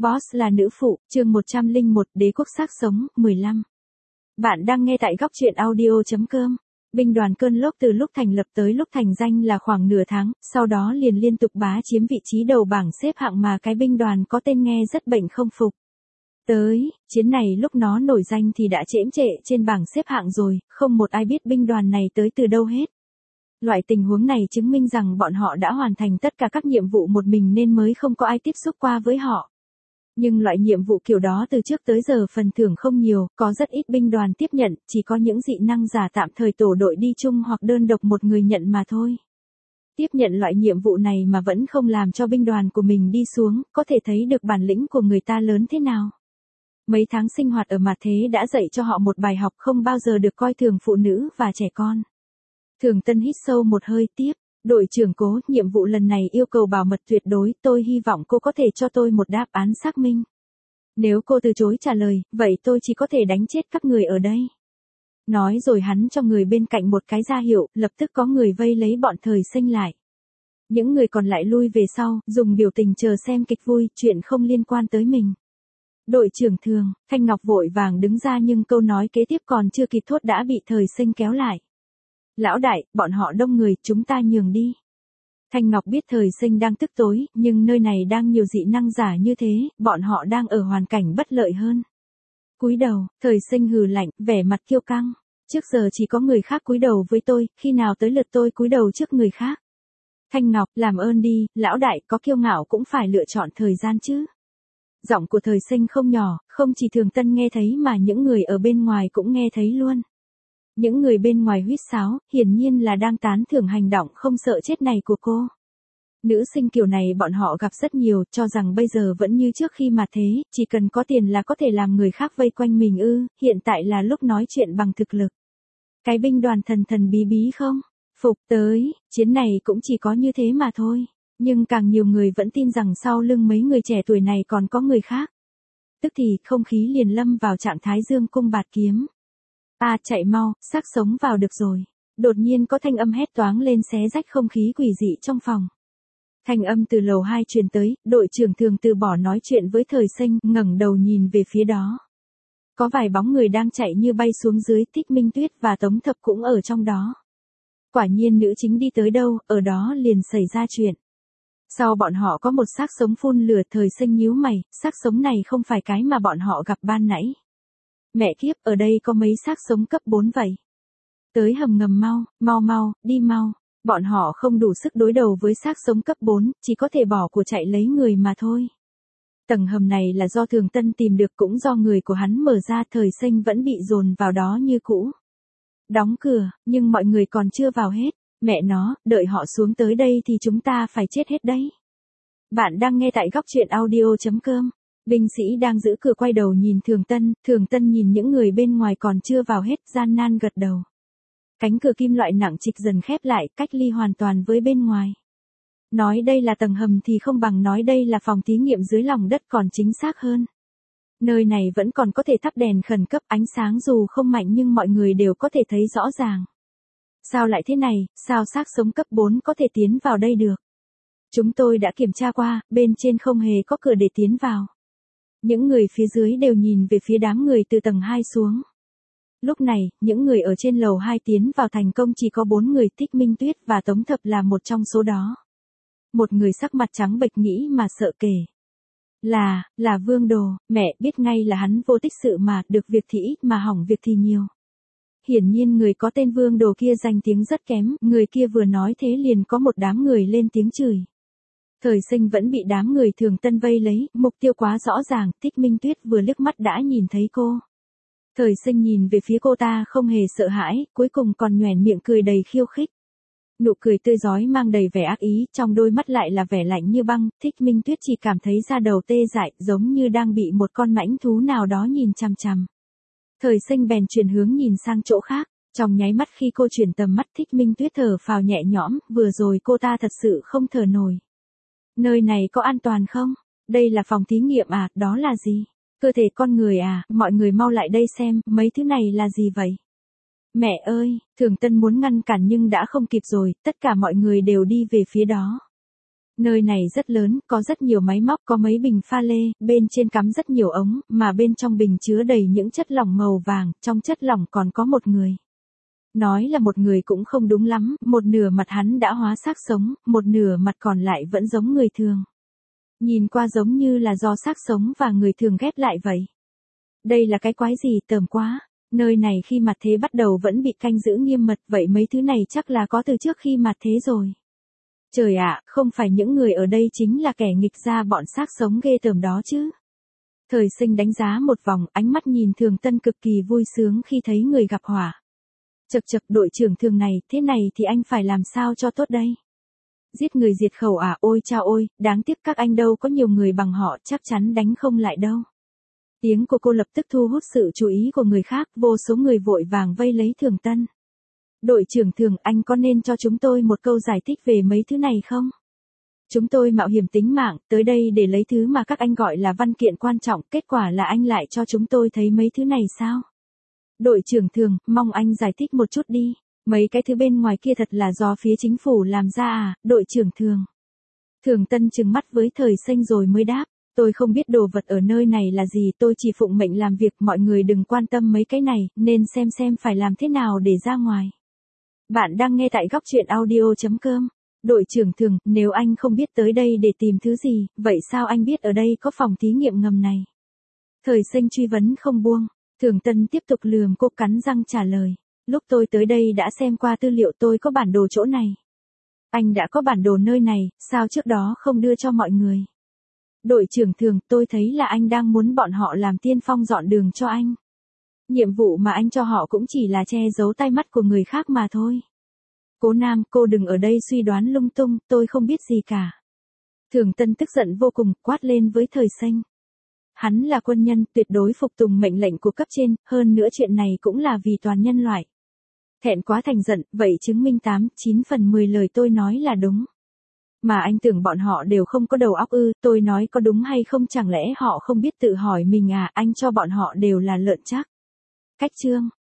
Boss là nữ phụ, chương 101, đế quốc xác sống, 15. Bạn đang nghe tại góc truyện audio.com. Binh đoàn cơn lốc từ lúc thành lập tới lúc thành danh là khoảng nửa tháng, sau đó liền liên tục bá chiếm vị trí đầu bảng xếp hạng mà cái binh đoàn có tên nghe rất bệnh không phục. Chiến này lúc nó nổi danh thì đã chễm trệ trên bảng xếp hạng rồi, không một ai biết binh đoàn này tới từ đâu hết. Loại tình huống này chứng minh rằng bọn họ đã hoàn thành tất cả các nhiệm vụ một mình nên mới không có ai tiếp xúc qua với họ. Nhưng loại nhiệm vụ kiểu đó từ trước tới giờ phần thưởng không nhiều, có rất ít binh đoàn tiếp nhận, chỉ có những dị năng giả tạm thời tổ đội đi chung hoặc đơn độc một người nhận mà thôi. Tiếp nhận loại nhiệm vụ này mà vẫn không làm cho binh đoàn của mình đi xuống, có thể thấy được bản lĩnh của người ta lớn thế nào. Mấy tháng sinh hoạt ở mặt thế đã dạy cho họ một bài học không bao giờ được coi thường phụ nữ và trẻ con. Thường Tân hít sâu một hơi tiếp. Đội trưởng Cố, nhiệm vụ lần này yêu cầu bảo mật tuyệt đối, tôi hy vọng cô có thể cho tôi một đáp án xác minh. Nếu cô từ chối trả lời, vậy tôi chỉ có thể đánh chết các người ở đây. Nói rồi hắn cho người bên cạnh một cái ra hiệu, lập tức có người vây lấy bọn Thời Sinh lại. Những người còn lại lui về sau, dùng biểu tình chờ xem kịch vui, chuyện không liên quan tới mình. Đội trưởng Thường, Thanh Ngọc vội vàng đứng ra nhưng câu nói kế tiếp còn chưa kịp thốt đã bị Thời Sinh kéo lại. Lão đại, bọn họ đông người, chúng ta nhường đi. Thanh Ngọc biết Thời Sinh đang tức tối, nhưng nơi này đang nhiều dị năng giả như thế, bọn họ đang ở hoàn cảnh bất lợi hơn. Cúi đầu, Thời Sinh hừ lạnh, vẻ mặt kiêu căng. Trước giờ chỉ có người khác cúi đầu với tôi, khi nào tới lượt tôi cúi đầu trước người khác. Thanh Ngọc, làm ơn đi, lão đại, có kiêu ngạo cũng phải lựa chọn thời gian chứ. Giọng của Thời Sinh không nhỏ, không chỉ Thường Tân nghe thấy mà những người ở bên ngoài cũng nghe thấy luôn. Những người bên ngoài huýt sáo, hiển nhiên là đang tán thưởng hành động không sợ chết này của cô. Nữ sinh kiểu này bọn họ gặp rất nhiều, cho rằng bây giờ vẫn như trước khi mà thế, chỉ cần có tiền là có thể làm người khác vây quanh mình hiện tại là lúc nói chuyện bằng thực lực. Cái binh đoàn thần thần bí bí không? Phục chiến này cũng chỉ có như thế mà thôi. Nhưng càng nhiều người vẫn tin rằng sau lưng mấy người trẻ tuổi này còn có người khác. Tức thì không khí liền lâm vào trạng thái dương cung bạt kiếm. Chạy mau, xác sống vào được rồi. Đột nhiên có thanh âm hét toáng lên xé rách không khí quỷ dị trong phòng. Thanh âm từ lầu 2 truyền tới, đội trưởng Thường từ bỏ nói chuyện với Thời Sinh, ngẩng đầu nhìn về phía đó. Có vài bóng người đang chạy như bay xuống dưới, Thích Minh Tuyết và Tống Thập cũng ở trong đó. Quả nhiên nữ chính đi tới đâu, ở đó liền xảy ra chuyện. Sau bọn họ có một xác sống phun lửa. Thời Sinh nhíu mày, xác sống này không phải cái mà bọn họ gặp ban nãy. Mẹ kiếp, ở đây có mấy xác sống cấp 4 vậy. Tới hầm ngầm mau, đi mau. Bọn họ không đủ sức đối đầu với xác sống cấp 4, chỉ có thể bỏ của chạy lấy người mà thôi. Tầng hầm này là do Thường Tân tìm được cũng do người của hắn mở ra. Thời Sinh vẫn bị dồn vào đó như cũ. Đóng cửa, nhưng mọi người còn chưa vào hết. Mẹ nó, đợi họ xuống tới đây thì chúng ta phải chết hết đấy. Bạn đang nghe tại góc truyện audio.com. Binh sĩ đang giữ cửa quay đầu nhìn Thường Tân nhìn những người bên ngoài còn chưa vào hết, gian nan gật đầu. Cánh cửa kim loại nặng trịch dần khép lại, cách ly hoàn toàn với bên ngoài. Nói đây là tầng hầm thì không bằng nói đây là phòng thí nghiệm dưới lòng đất còn chính xác hơn. Nơi này vẫn còn có thể thắp đèn khẩn cấp, ánh sáng dù không mạnh nhưng mọi người đều có thể thấy rõ ràng. Sao lại thế này, sao xác sống cấp 4 có thể tiến vào đây được? Chúng tôi đã kiểm tra qua, bên trên không hề có cửa để tiến vào. Những người phía dưới đều nhìn về phía đám người từ tầng 2 xuống. Lúc này, những người ở trên lầu 2 tiến vào thành công chỉ có 4 người, Thích Minh Tuyết và Tống Thập là một trong số đó. Một người sắc mặt trắng bệch nghĩ mà sợ kể. Là Vương Đồ, mẹ biết ngay là hắn vô tích sự mà, được việc thì ít mà hỏng việc thì nhiều. Hiển nhiên người có tên Vương Đồ kia danh tiếng rất kém, người kia vừa nói thế liền có một đám người lên tiếng chửi. Thời Sinh vẫn bị đám người Thường Tân vây lấy, mục tiêu quá rõ ràng, Thích Minh Tuyết vừa liếc mắt đã nhìn thấy cô. Thời Sinh nhìn về phía cô ta không hề sợ hãi, cuối cùng còn nhoẻn miệng cười đầy khiêu khích. Nụ cười tươi rói mang đầy vẻ ác ý, trong đôi mắt lại là vẻ lạnh như băng, Thích Minh Tuyết chỉ cảm thấy da đầu tê dại, giống như đang bị một con mãnh thú nào đó nhìn chằm chằm. Thời Sinh bèn chuyển hướng nhìn sang chỗ khác, trong nháy mắt khi cô chuyển tầm mắt Thích Minh Tuyết thở phào nhẹ nhõm, vừa rồi cô ta thật sự không thở nổi. Nơi này có an toàn không? Đây là phòng thí nghiệm à, đó là gì? Cơ thể con người à, mọi người mau lại đây xem, mấy thứ này là gì vậy? Mẹ ơi, Thường Tân muốn ngăn cản nhưng đã không kịp rồi, tất cả mọi người đều đi về phía đó. Nơi này rất lớn, có rất nhiều máy móc, có mấy bình pha lê, bên trên cắm rất nhiều ống, mà bên trong bình chứa đầy những chất lỏng màu vàng, trong chất lỏng còn có một người. Nói là một người cũng không đúng lắm, một nửa mặt hắn đã hóa xác sống, một nửa mặt còn lại vẫn giống người thường. Nhìn qua giống như là do xác sống và người thường ghép lại vậy. Đây là cái quái gì, tởm quá. Nơi này khi mặt thế bắt đầu vẫn bị canh giữ nghiêm mật, vậy mấy thứ này chắc là có từ trước khi mặt thế rồi. Trời ạ, không phải những người ở đây chính là kẻ nghịch ra bọn xác sống ghê tởm đó chứ. Thời Sinh đánh giá một vòng, ánh mắt nhìn Thường Tân cực kỳ vui sướng khi thấy người gặp họa. Chậc chậc, đội trưởng Thường này, thế này thì anh phải làm sao cho tốt đây? Giết người diệt khẩu à, ôi chao ôi, đáng tiếc các anh đâu có nhiều người bằng họ, chắc chắn đánh không lại đâu. Tiếng của cô lập tức thu hút sự chú ý của người khác, vô số người vội vàng vây lấy Thường Tân. Đội trưởng Thường, anh có nên cho chúng tôi một câu giải thích về mấy thứ này không? Chúng tôi mạo hiểm tính mạng, tới đây để lấy thứ mà các anh gọi là văn kiện quan trọng, kết quả là anh lại cho chúng tôi thấy mấy thứ này sao? Đội trưởng Thường, mong anh giải thích một chút đi. Mấy cái thứ bên ngoài kia thật là do phía chính phủ làm ra à, đội trưởng Thường? Thường Tân trừng mắt với Thời Sinh rồi mới đáp. Tôi không biết đồ vật ở nơi này là gì, tôi chỉ phụng mệnh làm việc, mọi người đừng quan tâm mấy cái này, nên xem phải làm thế nào để ra ngoài. Bạn đang nghe tại góc truyện audio.com. Đội trưởng Thường, nếu anh không biết tới đây để tìm thứ gì, vậy sao anh biết ở đây có phòng thí nghiệm ngầm này? Thời Sinh truy vấn không buông. Thường Tân tiếp tục lườm cô, cắn răng trả lời. Lúc tôi tới đây đã xem qua tư liệu, tôi có bản đồ chỗ này. Anh đã có bản đồ nơi này, sao trước đó không đưa cho mọi người? Đội trưởng Thường, tôi thấy là anh đang muốn bọn họ làm tiên phong dọn đường cho anh. Nhiệm vụ mà anh cho họ cũng chỉ là che giấu tai mắt của người khác mà thôi. Cố Nam, cô đừng ở đây suy đoán lung tung, tôi không biết gì cả. Thường Tân tức giận vô cùng, quát lên với Thời Sinh. Hắn là quân nhân, tuyệt đối phục tùng mệnh lệnh của cấp trên, hơn nữa chuyện này cũng là vì toàn nhân loại. Thẹn quá thành giận, vậy chứng minh 8-9 phần 10 lời tôi nói là đúng. Mà anh tưởng bọn họ đều không có đầu óc ư, tôi nói có đúng hay không, chẳng lẽ họ không biết tự hỏi mình à, anh cho bọn họ đều là lợn chắc. Cách chương.